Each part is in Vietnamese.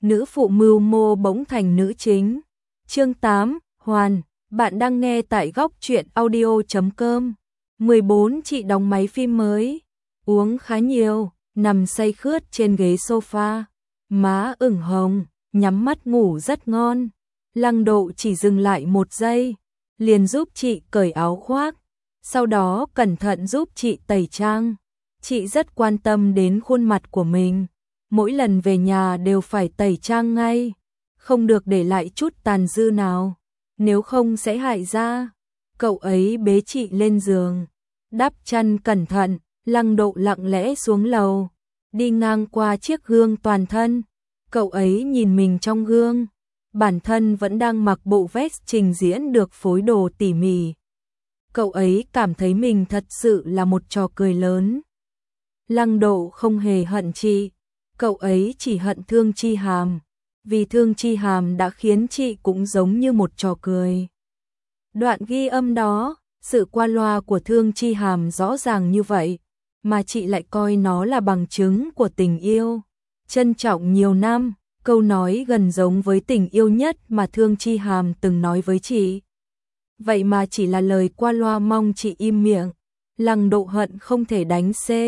nữ phụ mưu mô bỗng thành nữ chính. Chương 8, Hoàn, bạn đang nghe tại góc truyện audio.com. 14 chị đóng máy phim mới, uống khá nhiều, nằm say khướt trên ghế sofa, má ửng hồng, nhắm mắt ngủ rất ngon. Lăng Độ chỉ dừng lại một giây, liền giúp chị cởi áo khoác, sau đó cẩn thận giúp chị tẩy trang. Chị rất quan tâm đến khuôn mặt của mình, mỗi lần về nhà đều phải tẩy trang ngay, không được để lại chút tàn dư nào, nếu không sẽ hại da. Cậu ấy bế chị lên giường, đắp chăn cẩn thận. Lăng Độ lặng lẽ xuống lầu, đi ngang qua chiếc gương toàn thân. Cậu ấy nhìn mình trong gương, bản thân vẫn đang mặc bộ vest trình diễn được phối đồ tỉ mỉ. Cậu ấy cảm thấy mình thật sự là một trò cười lớn. Lăng Độ không hề hận chị, cậu ấy chỉ hận Thương Chi Hàm, vì Thương Chi Hàm đã khiến chị cũng giống như một trò cười. Đoạn ghi âm đó, sự qua loa của Thương Chi Hàm rõ ràng như vậy, mà chị lại coi nó là bằng chứng của tình yêu trân trọng nhiều năm, câu nói gần giống với tình yêu nhất mà Thương Chi Hàm từng nói với chị. Vậy mà chỉ là lời qua loa, mong chị im miệng. Lăng Độ hận không thể đánh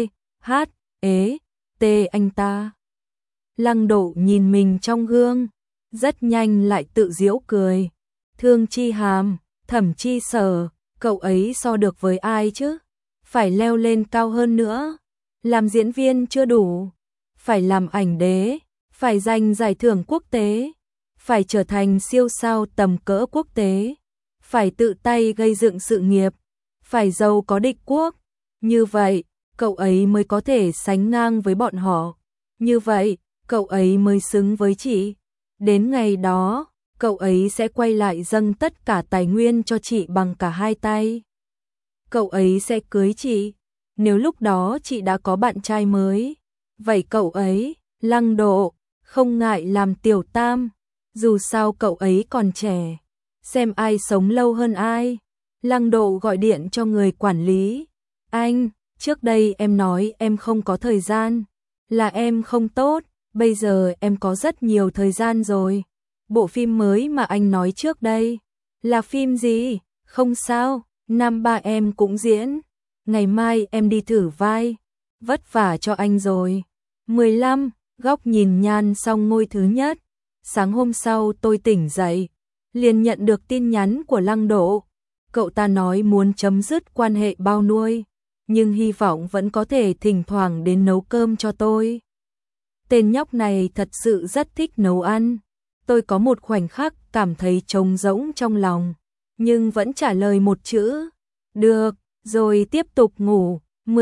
C.H.E.T anh ta. Lăng Độ nhìn mình trong gương, rất nhanh lại tự giễu cười. Thương Chi Hàm, Thẩm Chi Sở, cậu ấy so được với ai chứ? Phải leo lên cao hơn nữa. Làm diễn viên chưa đủ, phải làm ảnh đế, phải giành giải thưởng quốc tế, phải trở thành siêu sao tầm cỡ quốc tế, phải tự tay gây dựng sự nghiệp, phải giàu có địch quốc. Như vậy, cậu ấy mới có thể sánh ngang với bọn họ. Như vậy, cậu ấy mới xứng với chị. Đến ngày đó, cậu ấy sẽ quay lại dâng tất cả tài nguyên cho chị bằng cả hai tay. Cậu ấy sẽ cưới chị. Nếu lúc đó chị đã có bạn trai mới, vậy cậu ấy, Lăng Độ, không ngại làm tiểu tam. Dù sao cậu ấy còn trẻ, xem ai sống lâu hơn ai. Lăng Độ gọi điện cho người quản lý. Anh, trước đây em nói em không có thời gian, là em không tốt, bây giờ em có rất nhiều thời gian rồi. Bộ phim mới mà anh nói trước đây, là phim gì? Không sao, năm ba em cũng diễn. Ngày mai em đi thử vai, vất vả cho anh rồi. 15. Góc nhìn nhan xong ngôi thứ nhất. Sáng hôm sau tôi tỉnh dậy, liền nhận được tin nhắn của Lăng Độ. Cậu ta nói muốn chấm dứt quan hệ bao nuôi, nhưng hy vọng vẫn có thể thỉnh thoảng đến nấu cơm cho tôi. Tên nhóc này thật sự rất thích nấu ăn. Tôi có một khoảnh khắc cảm thấy trống rỗng trong lòng, nhưng vẫn trả lời một chữ, được, rồi tiếp tục ngủ.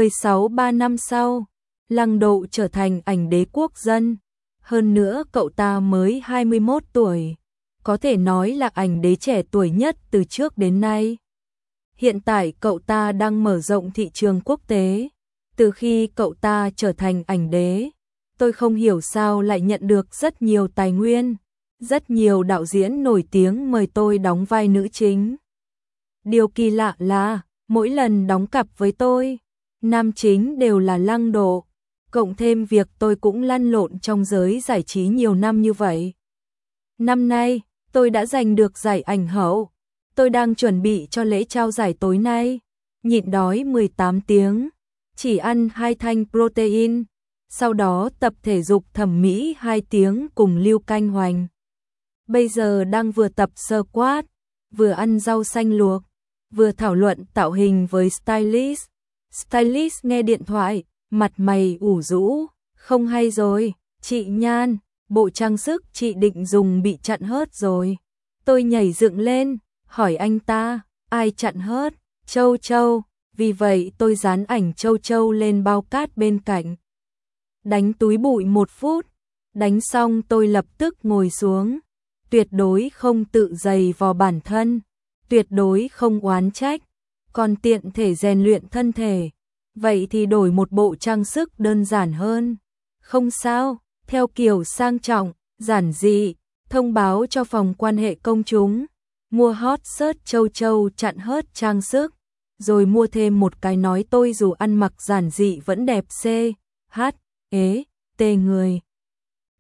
3 năm sau, Lăng Độ trở thành ảnh đế quốc dân. Hơn nữa cậu ta mới 21 tuổi, có thể nói là ảnh đế trẻ tuổi nhất từ trước đến nay. Hiện tại cậu ta đang mở rộng thị trường quốc tế. Từ khi cậu ta trở thành ảnh đế, tôi không hiểu sao lại nhận được rất nhiều tài nguyên. Rất nhiều đạo diễn nổi tiếng mời tôi đóng vai nữ chính. Điều kỳ lạ là, mỗi lần đóng cặp với tôi, nam chính đều là Lăng Độ. Cộng thêm việc tôi cũng lăn lộn trong giới giải trí nhiều năm như vậy. Năm nay, tôi đã giành được giải ảnh hậu. Tôi đang chuẩn bị cho lễ trao giải tối nay. Nhịn đói 18 tiếng, chỉ ăn 2 thanh protein, sau đó tập thể dục thẩm mỹ 2 tiếng cùng Lưu Canh Hoành. Bây giờ đang vừa tập squat, vừa ăn rau xanh luộc, vừa thảo luận tạo hình với stylist. Stylist nghe điện thoại, mặt mày ủ rũ, không hay rồi, chị Nhan, bộ trang sức chị định dùng bị chặn hớt rồi. Tôi nhảy dựng lên, hỏi anh ta, ai chặn hớt? Châu Châu, vì vậy tôi dán ảnh Châu Châu lên bao cát bên cạnh. Đánh túi bụi 1 phút, đánh xong tôi lập tức ngồi xuống. Tuyệt đối không tự giày vò bản thân, tuyệt đối không oán trách, còn tiện thể rèn luyện thân thể. Vậy thì đổi một bộ trang sức đơn giản hơn. Không sao, theo kiểu sang trọng, giản dị, thông báo cho phòng quan hệ công chúng. Mua hot search Châu Châu chặn hớt trang sức, rồi mua thêm một cái nói tôi dù ăn mặc giản dị vẫn đẹp C.H.E.T người.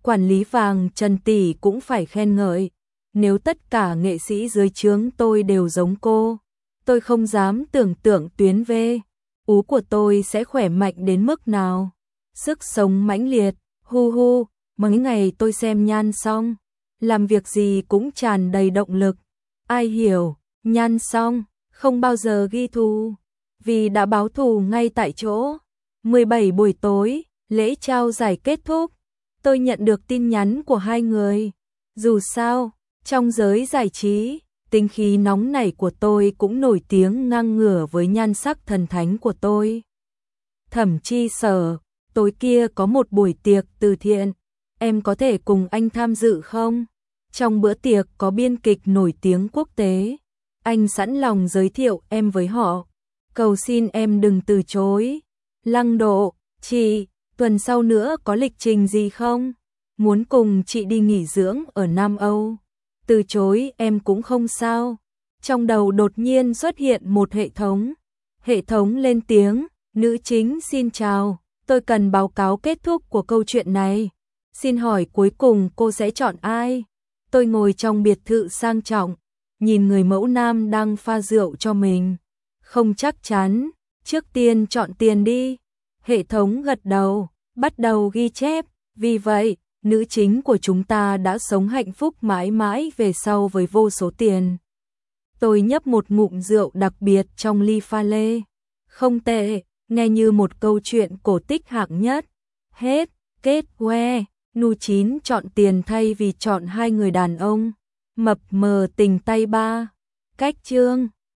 Quản lý vàng Trần tỷ cũng phải khen ngợi. Nếu tất cả nghệ sĩ dưới trướng tôi đều giống cô, tôi không dám tưởng tượng tuyến V ú của tôi sẽ khỏe mạnh đến mức nào. Sức sống mãnh liệt, hu hu, mấy ngày tôi xem Nhan Song, làm việc gì cũng tràn đầy động lực. Ai hiểu, Nhan Song không bao giờ ghi thù, vì đã báo thù ngay tại chỗ. 17 buổi tối, lễ trao giải kết thúc, tôi nhận được tin nhắn của hai người. Dù sao, trong giới giải trí, tính khí nóng nảy của tôi cũng nổi tiếng ngang ngửa với nhan sắc thần thánh của tôi. Thẩm Chi Sở, tối kia có một buổi tiệc từ thiện, em có thể cùng anh tham dự không? Trong bữa tiệc có biên kịch nổi tiếng quốc tế, anh sẵn lòng giới thiệu em với họ. Cầu xin em đừng từ chối. Lăng Độ, chị, tuần sau nữa có lịch trình gì không? Muốn cùng chị đi nghỉ dưỡng ở Nam Âu. Từ chối em cũng không sao. Trong đầu đột nhiên xuất hiện một hệ thống. Hệ thống lên tiếng, nữ chính xin chào, tôi cần báo cáo kết thúc của câu chuyện này. Xin hỏi cuối cùng cô sẽ chọn ai? Tôi ngồi trong biệt thự sang trọng, nhìn người mẫu nam đang pha rượu cho mình. Không chắc chắn, trước tiên chọn tiền đi. Hệ thống gật đầu, bắt đầu ghi chép, vì vậy, nữ chính của chúng ta đã sống hạnh phúc mãi mãi về sau với vô số tiền. Tôi nhấp một ngụm rượu đặc biệt trong ly pha lê. Không tệ, nghe như một câu chuyện cổ tích hạng nhất. Hết, kết que, Nu Chín chọn tiền thay vì chọn hai người đàn ông. Mập mờ tình tay ba. Cách chương